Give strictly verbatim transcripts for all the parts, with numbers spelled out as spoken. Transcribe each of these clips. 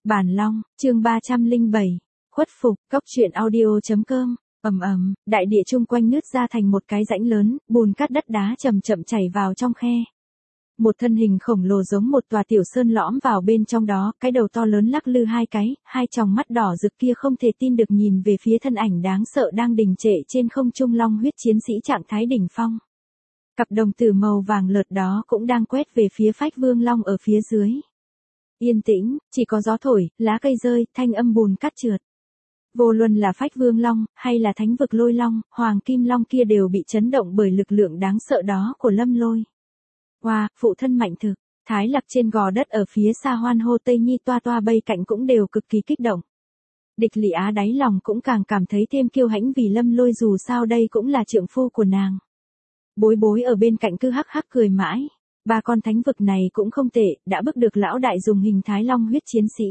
Bản Long, chương ba trăm lẻ bảy, khuất phục, cốc truyện audio chấm com. Ầm ầm, đại địa chung quanh nứt ra thành một cái rãnh lớn, bùn cát đất đá chậm chậm chảy vào trong khe. Một thân hình khổng lồ giống một tòa tiểu sơn lõm vào bên trong đó, cái đầu to lớn lắc lư hai cái, hai tròng mắt đỏ rực kia không thể tin được nhìn về phía thân ảnh đáng sợ đang đình trệ trên không trung long huyết chiến sĩ trạng thái đỉnh phong. Cặp đồng tử màu vàng lợt đó cũng đang quét về phía Phách Vương Long ở phía dưới. Yên tĩnh, chỉ có gió thổi, lá cây rơi, thanh âm bùn cát trượt. Vô luận là Phách Vương Long, hay là Thánh Vực Lôi Long, Hoàng Kim Long kia đều bị chấn động bởi lực lượng đáng sợ đó của Lâm Lôi. Wow, phụ thân mạnh thực, Thái Lạc trên gò đất ở phía xa hoan hô Tây Nhi toa toa bay cạnh cũng đều cực kỳ kích động. Địch Lị Á đáy lòng cũng càng cảm thấy thêm kiêu hãnh vì Lâm Lôi dù sao đây cũng là trượng phu của nàng. Bối bối ở bên cạnh cứ hắc hắc cười mãi. Ba con thánh vực này cũng không tệ, đã bức được lão đại dùng hình thái long huyết chiến sĩ.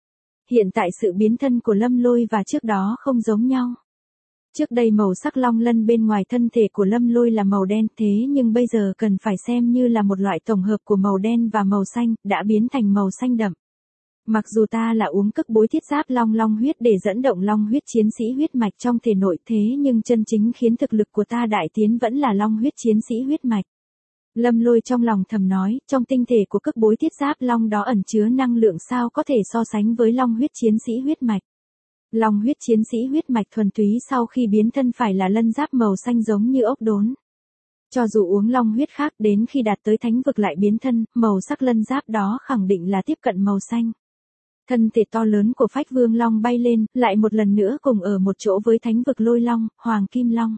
Hiện tại sự biến thân của Lâm Lôi và trước đó không giống nhau. Trước đây màu sắc long lân bên ngoài thân thể của Lâm Lôi là màu đen, thế nhưng bây giờ cần phải xem như là một loại tổng hợp của màu đen và màu xanh, đã biến thành màu xanh đậm. Mặc dù ta là uống cức bối thiết giáp long long huyết để dẫn động long huyết chiến sĩ huyết mạch trong thể nội, thế nhưng chân chính khiến thực lực của ta đại tiến vẫn là long huyết chiến sĩ huyết mạch. Lâm Lôi trong lòng thầm nói, trong tinh thể của cức bối thiết giáp long đó ẩn chứa năng lượng sao có thể so sánh với long huyết chiến sĩ huyết mạch. Long huyết chiến sĩ huyết mạch thuần túy sau khi biến thân phải là lân giáp màu xanh giống như ốc đốn. Cho dù uống long huyết khác đến khi đạt tới thánh vực lại biến thân, màu sắc lân giáp đó khẳng định là tiếp cận màu xanh. Thân thể to lớn của Phách Vương Long bay lên, lại một lần nữa cùng ở một chỗ với Thánh Vực Lôi Long, Hoàng Kim Long.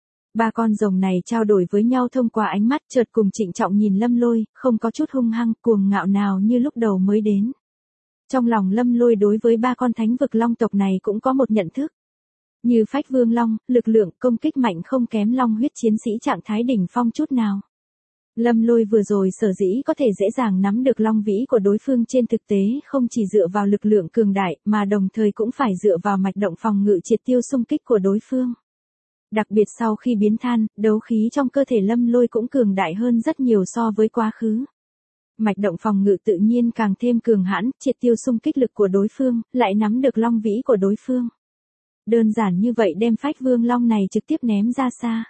Ba con rồng này trao đổi với nhau thông qua ánh mắt, chợt cùng trịnh trọng nhìn Lâm Lôi, không có chút hung hăng, cuồng ngạo nào như lúc đầu mới đến. Trong lòng Lâm Lôi đối với ba con Thánh Vực Long tộc này cũng có một nhận thức. Như Phách Vương Long, lực lượng công kích mạnh không kém long huyết chiến sĩ trạng thái đỉnh phong chút nào. Lâm Lôi vừa rồi sở dĩ có thể dễ dàng nắm được long vĩ của đối phương trên thực tế không chỉ dựa vào lực lượng cường đại mà đồng thời cũng phải dựa vào mạch động phòng ngự triệt tiêu xung kích của đối phương. Đặc biệt sau khi biến than, đấu khí trong cơ thể Lâm Lôi cũng cường đại hơn rất nhiều so với quá khứ. Mạch động phòng ngự tự nhiên càng thêm cường hãn, triệt tiêu xung kích lực của đối phương, lại nắm được long vĩ của đối phương. Đơn giản như vậy đem Phách Vương Long này trực tiếp ném ra xa.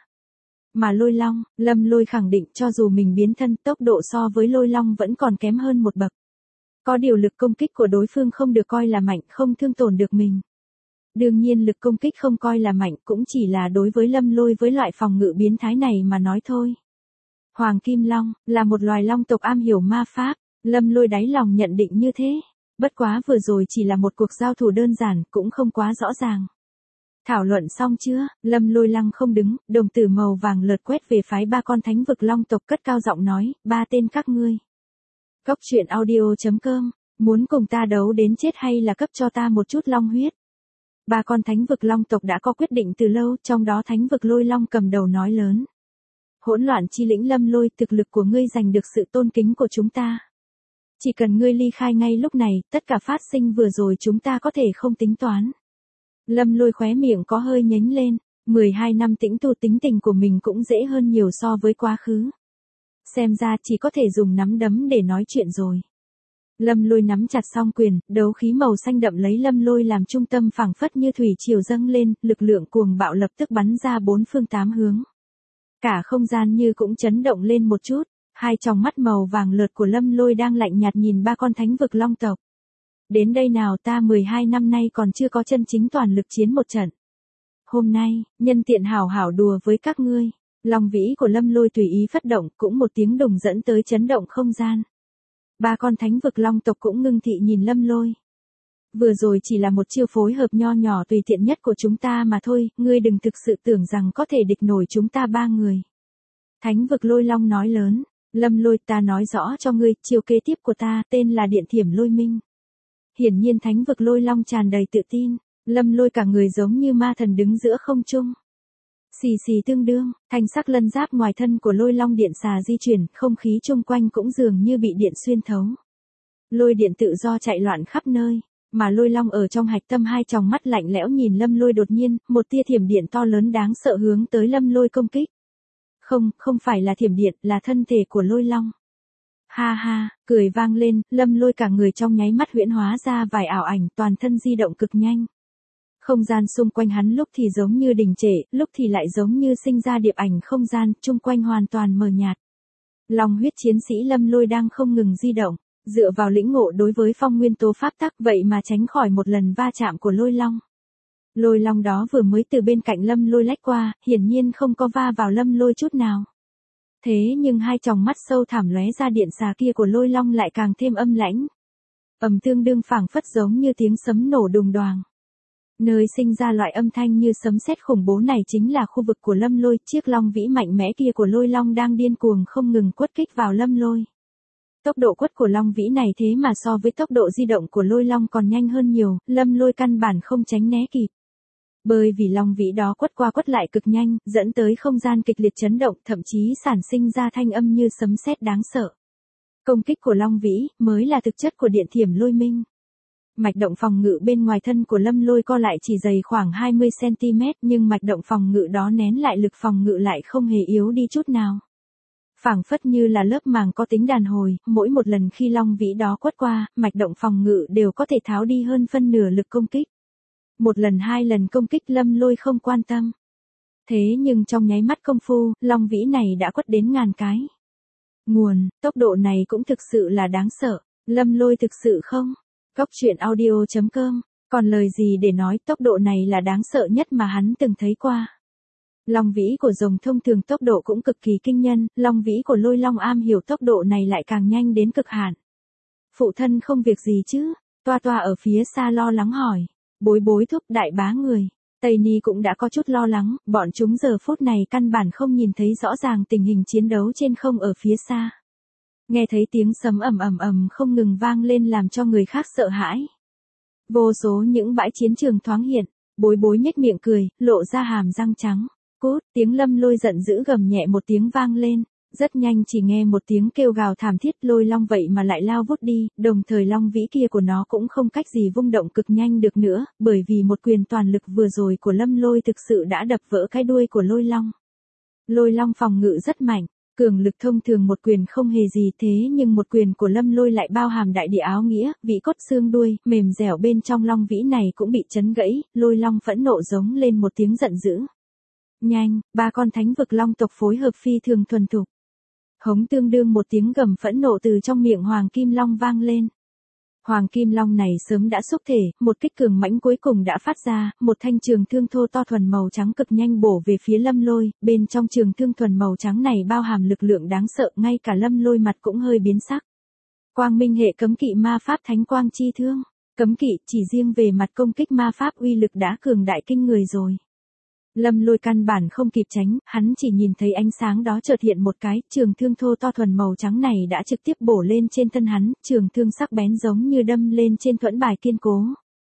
Mà Lôi Long, Lâm Lôi khẳng định cho dù mình biến thân tốc độ so với Lôi Long vẫn còn kém hơn một bậc. Có điều lực công kích của đối phương không được coi là mạnh, không thương tổn được mình. Đương nhiên lực công kích không coi là mạnh cũng chỉ là đối với Lâm Lôi với loại phòng ngự biến thái này mà nói thôi. Hoàng Kim Long, là một loài long tộc am hiểu ma pháp, Lâm Lôi đáy lòng nhận định như thế. Bất quá vừa rồi chỉ là một cuộc giao thủ đơn giản, cũng không quá rõ ràng. Thảo luận xong chưa, Lâm Lôi lăng không đứng, đồng tử màu vàng lợt quét về phái ba con Thánh Vực Long tộc cất cao giọng nói, ba tên các ngươi. Cốc truyện audio chấm com, muốn cùng ta đấu đến chết hay là cấp cho ta một chút long huyết. Ba con Thánh Vực Long tộc đã có quyết định từ lâu, trong đó Thánh Vực Lôi Long cầm đầu nói lớn. Hỗn loạn chi lĩnh Lâm Lôi, thực lực của ngươi giành được sự tôn kính của chúng ta. Chỉ cần ngươi ly khai ngay lúc này, tất cả phát sinh vừa rồi chúng ta có thể không tính toán. Lâm Lôi khóe miệng có hơi nhếch lên, mười hai năm tĩnh tu tính tình của mình cũng dễ hơn nhiều so với quá khứ. Xem ra chỉ có thể dùng nắm đấm để nói chuyện rồi. Lâm Lôi nắm chặt song quyền, đấu khí màu xanh đậm lấy Lâm Lôi làm trung tâm phảng phất như thủy triều dâng lên, lực lượng cuồng bạo lập tức bắn ra bốn phương tám hướng. Cả không gian như cũng chấn động lên một chút, hai tròng mắt màu vàng lợt của Lâm Lôi đang lạnh nhạt nhìn ba con Thánh Vực Long tộc. Đến đây nào, ta mười hai năm nay còn chưa có chân chính toàn lực chiến một trận. Hôm nay, nhân tiện hảo hảo đùa với các ngươi. Long vĩ của Lâm Lôi tùy ý phất động, cũng một tiếng đùng dẫn tới chấn động không gian. Ba con Thánh Vực Long tộc cũng ngưng thị nhìn Lâm Lôi. Vừa rồi chỉ là một chiêu phối hợp nho nhỏ tùy tiện nhất của chúng ta mà thôi, ngươi đừng thực sự tưởng rằng có thể địch nổi chúng ta ba người. Thánh Vực Lôi Long nói lớn, Lâm Lôi, ta nói rõ cho ngươi, chiêu kế tiếp của ta tên là Điện Thiểm Lôi Minh. Hiển nhiên Thánh Vực Lôi Long tràn đầy tự tin, Lâm Lôi cả người giống như ma thần đứng giữa không trung. Xì xì tương đương, thanh sắc lân giáp ngoài thân của Lôi Long điện xà di chuyển, không khí chung quanh cũng dường như bị điện xuyên thấu. Lôi điện tự do chạy loạn khắp nơi, mà Lôi Long ở trong hạch tâm hai tròng mắt lạnh lẽo nhìn Lâm Lôi đột nhiên, một tia thiểm điện to lớn đáng sợ hướng tới Lâm Lôi công kích. Không, không phải là thiểm điện, là thân thể của Lôi Long. Ha ha, cười vang lên, Lâm Lôi cả người trong nháy mắt huyễn hóa ra vài ảo ảnh, toàn thân di động cực nhanh. Không gian xung quanh hắn lúc thì giống như đình trệ, lúc thì lại giống như sinh ra điệp ảnh không gian, chung quanh hoàn toàn mờ nhạt. Long huyết chiến sĩ Lâm Lôi đang không ngừng di động, dựa vào lĩnh ngộ đối với phong nguyên tố pháp tắc vậy mà tránh khỏi một lần va chạm của lôi long. Lôi long đó vừa mới từ bên cạnh Lâm Lôi lách qua, hiển nhiên không có va vào Lâm Lôi chút nào. Thế nhưng hai tròng mắt sâu thẳm lóe ra điện xà kia của lôi long lại càng thêm âm lãnh. Ầm tương đương phảng phất giống như tiếng sấm nổ đùng đoàng. Nơi sinh ra loại âm thanh như sấm sét khủng bố này chính là khu vực của Lâm Lôi, chiếc long vĩ mạnh mẽ kia của lôi long đang điên cuồng không ngừng quất kích vào Lâm Lôi. Tốc độ quất của long vĩ này thế mà so với tốc độ di động của lôi long còn nhanh hơn nhiều, Lâm Lôi căn bản không tránh né kịp. Bởi vì long vĩ đó quất qua quất lại cực nhanh, dẫn tới không gian kịch liệt chấn động, thậm chí sản sinh ra thanh âm như sấm sét đáng sợ. Công kích của long vĩ mới là thực chất của điện thiểm lôi minh. Mạch động phòng ngự bên ngoài thân của Lâm Lôi co lại chỉ dày khoảng hai mươi xăng ti mét, nhưng mạch động phòng ngự đó nén lại lực phòng ngự lại không hề yếu đi chút nào. Phảng phất như là lớp màng có tính đàn hồi, mỗi một lần khi long vĩ đó quất qua, mạch động phòng ngự đều có thể tháo đi hơn phân nửa lực công kích. Một lần hai lần công kích Lâm Lôi không quan tâm. Thế nhưng trong nháy mắt công phu, long vĩ này đã quất đến ngàn cái. Nguồn, tốc độ này cũng thực sự là đáng sợ, Lâm Lôi thực sự không? Cóc truyện audio chấm com, còn lời gì để nói, tốc độ này là đáng sợ nhất mà hắn từng thấy qua. Long vĩ của rồng thông thường tốc độ cũng cực kỳ kinh nhân, long vĩ của lôi long am hiểu tốc độ này lại càng nhanh đến cực hạn. Phụ thân không việc gì chứ? Toa toa ở phía xa lo lắng hỏi. Bối bối thúc đại bá người. Tây Ni cũng đã có chút lo lắng, bọn chúng giờ phút này căn bản không nhìn thấy rõ ràng tình hình chiến đấu trên không ở phía xa. Nghe thấy tiếng sấm ầm ầm ầm không ngừng vang lên làm cho người khác sợ hãi. Vô số những bãi chiến trường thoáng hiện, bối bối nhếch miệng cười, lộ ra hàm răng trắng. Cút, tiếng Lâm Lôi giận dữ gầm nhẹ một tiếng vang lên, rất nhanh chỉ nghe một tiếng kêu gào thảm thiết, lôi long vậy mà lại lao vút đi, đồng thời long vĩ kia của nó cũng không cách gì vung động cực nhanh được nữa, bởi vì một quyền toàn lực vừa rồi của Lâm Lôi thực sự đã đập vỡ cái đuôi của lôi long. Lôi long phòng ngự rất mạnh, cường lực thông thường một quyền không hề gì, thế nhưng một quyền của Lâm Lôi lại bao hàm đại địa áo nghĩa, vị cốt xương đuôi, mềm dẻo bên trong long vĩ này cũng bị chấn gãy, lôi long phẫn nộ giống lên một tiếng giận dữ. Nhanh, ba con thánh vực long tộc phối hợp phi thường thuần thục. Hống tương đương một tiếng gầm phẫn nộ từ trong miệng Hoàng Kim Long vang lên. Hoàng Kim Long này sớm đã xúc thể, một kích cường mãnh cuối cùng đã phát ra, một thanh trường thương thô to thuần màu trắng cực nhanh bổ về phía Lâm Lôi, bên trong trường thương thuần màu trắng này bao hàm lực lượng đáng sợ, ngay cả Lâm Lôi mặt cũng hơi biến sắc. Quang Minh hệ cấm kỵ ma pháp Thánh Quang Chi Thương, cấm kỵ chỉ riêng về mặt công kích ma pháp uy lực đã cường đại kinh người rồi. Lâm Lôi căn bản không kịp tránh, hắn chỉ nhìn thấy ánh sáng đó chợt hiện một cái, trường thương thô to thuần màu trắng này đã trực tiếp bổ lên trên thân hắn, trường thương sắc bén giống như đâm lên trên thuẫn bài kiên cố.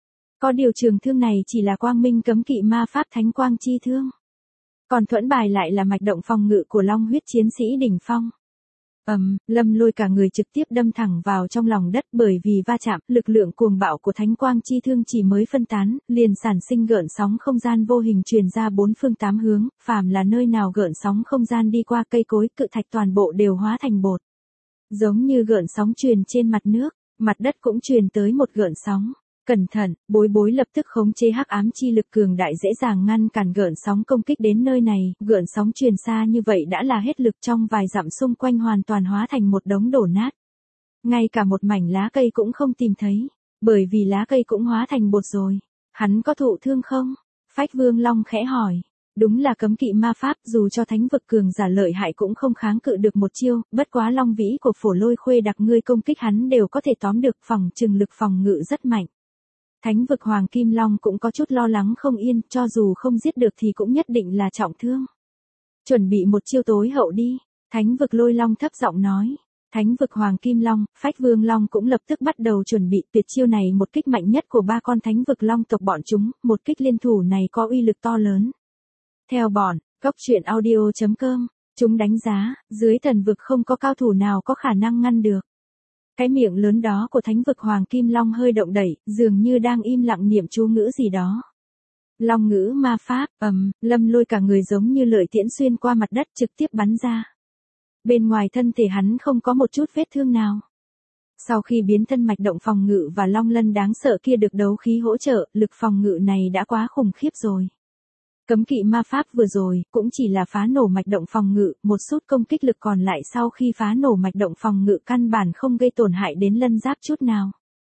Có điều trường thương này chỉ là quang minh cấm kỵ ma pháp Thánh Quang Chi Thương. Còn thuẫn bài lại là mạch động phòng ngự của long huyết chiến sĩ đỉnh phong. Ầm, um, Lâm Lôi cả người trực tiếp đâm thẳng vào trong lòng đất, bởi vì va chạm, lực lượng cuồng bạo của Thánh Quang Chi Thương chỉ mới phân tán, liền sản sinh gợn sóng không gian vô hình truyền ra bốn phương tám hướng, phàm là nơi nào gợn sóng không gian đi qua, cây cối, cự thạch toàn bộ đều hóa thành bột. Giống như gợn sóng truyền trên mặt nước, mặt đất cũng truyền tới một gợn sóng. Cẩn thận, bối bối lập tức khống chế hắc ám chi lực cường đại dễ dàng ngăn cản gợn sóng công kích đến nơi này, gợn sóng truyền xa như vậy đã là hết lực, trong vài dặm xung quanh hoàn toàn hóa thành một đống đổ nát. Ngay cả một mảnh lá cây cũng không tìm thấy, bởi vì lá cây cũng hóa thành bột rồi. Hắn có thụ thương không? Phách Vương Long khẽ hỏi. Đúng là cấm kỵ ma pháp, dù cho thánh vực cường giả lợi hại cũng không kháng cự được một chiêu, bất quá long vĩ của Phổ Lôi Khuê đặc ngươi công kích hắn đều có thể tóm được, phòng trừng lực phòng ngự rất mạnh. Thánh vực Hoàng Kim Long cũng có chút lo lắng không yên, cho dù không giết được thì cũng nhất định là trọng thương. Chuẩn bị một chiêu tối hậu đi, Thánh vực Lôi Long thấp giọng nói. Thánh vực Hoàng Kim Long, Phách Vương Long cũng lập tức bắt đầu chuẩn bị, tuyệt chiêu này một kích mạnh nhất của ba con thánh vực long tộc bọn chúng, một kích liên thủ này có uy lực to lớn. Theo bọn, cóc truyện audio chấm com, chúng đánh giá, dưới thần vực không có cao thủ nào có khả năng ngăn được. Cái miệng lớn đó của thánh vực Hoàng Kim Long hơi động đẩy, dường như đang im lặng niệm chú ngữ gì đó. Long ngữ ma pháp, ầm, um, Lâm Lôi cả người giống như lợi tiễn xuyên qua mặt đất trực tiếp bắn ra. Bên ngoài thân thể hắn không có một chút vết thương nào. Sau khi biến thân mạch động phòng ngự và long lân đáng sợ kia được đấu khí hỗ trợ, lực phòng ngự này đã quá khủng khiếp rồi. Cấm kỵ ma pháp vừa rồi, cũng chỉ là phá nổ mạch động phòng ngự, một sút công kích lực còn lại sau khi phá nổ mạch động phòng ngự căn bản không gây tổn hại đến lân giáp chút nào.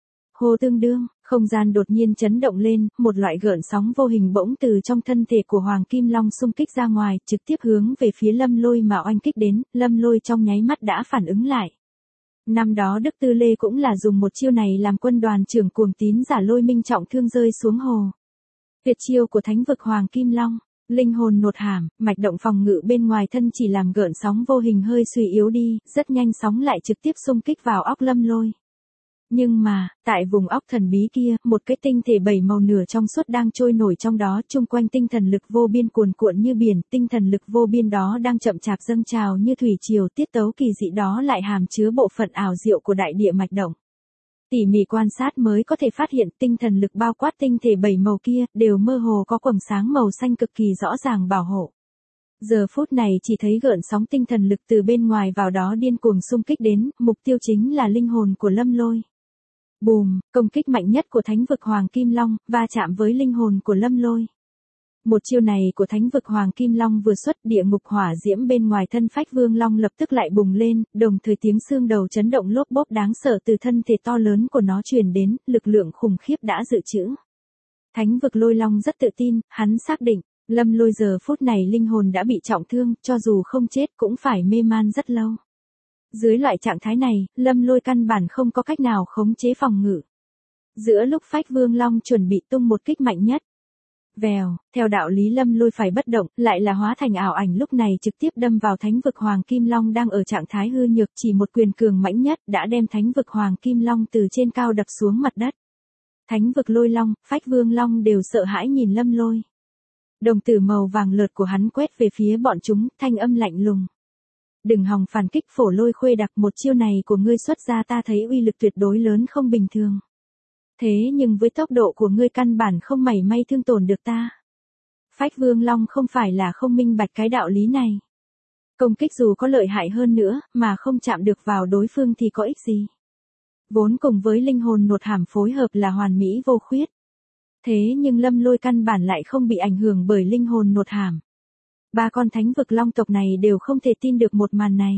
Hô tương đương, không gian đột nhiên chấn động lên, một loại gợn sóng vô hình bỗng từ trong thân thể của Hoàng Kim Long xung kích ra ngoài, trực tiếp hướng về phía Lâm Lôi mà oanh kích đến, Lâm Lôi trong nháy mắt đã phản ứng lại. Năm đó Đức Tư Lê cũng là dùng một chiêu này làm quân đoàn trưởng cuồng tín giả Lôi Minh trọng thương rơi xuống hồ. Tuyệt chiêu của thánh vực Hoàng Kim Long, linh hồn nột hàm, mạch động phòng ngự bên ngoài thân chỉ làm gợn sóng vô hình hơi suy yếu đi, rất nhanh sóng lại trực tiếp xung kích vào óc Lâm Lôi. Nhưng mà, tại vùng óc thần bí kia, một cái tinh thể bảy màu nửa trong suốt đang trôi nổi trong đó, chung quanh tinh thần lực vô biên cuồn cuộn như biển, tinh thần lực vô biên đó đang chậm chạp dâng trào như thủy triều, tiết tấu kỳ dị đó lại hàm chứa bộ phận ảo diệu của đại địa mạch động. Tỉ mỉ quan sát mới có thể phát hiện tinh thần lực bao quát tinh thể bảy màu kia, đều mơ hồ có quầng sáng màu xanh cực kỳ rõ ràng bảo hộ. Giờ phút này chỉ thấy gợn sóng tinh thần lực từ bên ngoài vào đó điên cuồng xung kích đến, mục tiêu chính là linh hồn của Lâm Lôi. Bùm, công kích mạnh nhất của thánh vực Hoàng Kim Long, va chạm với linh hồn của Lâm Lôi. Một chiêu này của thánh vực Hoàng Kim Long vừa xuất, địa ngục hỏa diễm bên ngoài thân Phách Vương Long lập tức lại bùng lên, đồng thời tiếng xương đầu chấn động lốp bốp đáng sợ từ thân thể to lớn của nó truyền đến, lực lượng khủng khiếp đã dự trữ. Thánh vực Lôi Long rất tự tin, hắn xác định, Lâm Lôi giờ phút này linh hồn đã bị trọng thương, cho dù không chết cũng phải mê man rất lâu. Dưới loại trạng thái này, Lâm Lôi căn bản không có cách nào khống chế phòng ngự. Giữa lúc Phách Vương Long chuẩn bị tung một kích mạnh nhất, vèo, theo đạo lý Lâm Lôi phải bất động, lại là hóa thành ảo ảnh lúc này trực tiếp đâm vào thánh vực Hoàng Kim Long đang ở trạng thái hư nhược, chỉ một quyền cường mãnh nhất đã đem thánh vực Hoàng Kim Long từ trên cao đập xuống mặt đất. Thánh vực Lôi Long, Phách Vương Long đều sợ hãi nhìn Lâm Lôi. Đồng tử màu vàng lợt của hắn quét về phía bọn chúng, thanh âm lạnh lùng. Đừng hòng phản kích Phổ Lôi Khuê Đặc, một chiêu này của ngươi xuất ra ta thấy uy lực tuyệt đối lớn không bình thường. Thế nhưng với tốc độ của ngươi căn bản không mảy may thương tổn được ta. Phách Vương Long không phải là không minh bạch cái đạo lý này. Công kích dù có lợi hại hơn nữa, mà không chạm được vào đối phương thì có ích gì. Vốn cùng với linh hồn nột hàm phối hợp là hoàn mỹ vô khuyết. Thế nhưng Lâm Lôi căn bản lại không bị ảnh hưởng bởi linh hồn nột hàm. Ba con thánh vực long tộc này đều không thể tin được một màn này.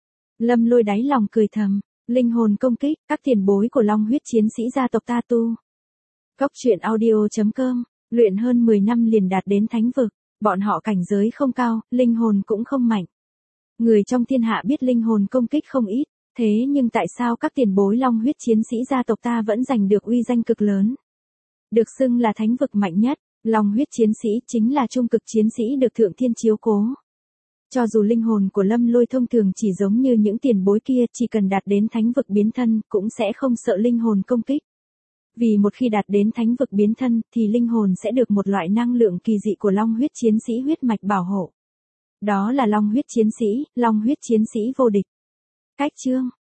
Lâm Lôi đáy lòng cười thầm, linh hồn công kích, các tiền bối của long huyết chiến sĩ gia tộc ta tu. Cốc truyện audio chấm com, luyện hơn mười năm liền đạt đến thánh vực, bọn họ cảnh giới không cao, linh hồn cũng không mạnh. Người trong thiên hạ biết linh hồn công kích không ít, thế nhưng tại sao các tiền bối long huyết chiến sĩ gia tộc ta vẫn giành được uy danh cực lớn? Được xưng là thánh vực mạnh nhất. Long huyết chiến sĩ chính là trung cực chiến sĩ được thượng thiên chiếu cố. Cho dù linh hồn của Lâm Lôi thông thường chỉ giống như những tiền bối kia, chỉ cần đạt đến thánh vực biến thân cũng sẽ không sợ linh hồn công kích. Vì một khi đạt đến thánh vực biến thân thì linh hồn sẽ được một loại năng lượng kỳ dị của long huyết chiến sĩ huyết mạch bảo hộ. Đó là long huyết chiến sĩ, long huyết chiến sĩ vô địch. Cách chương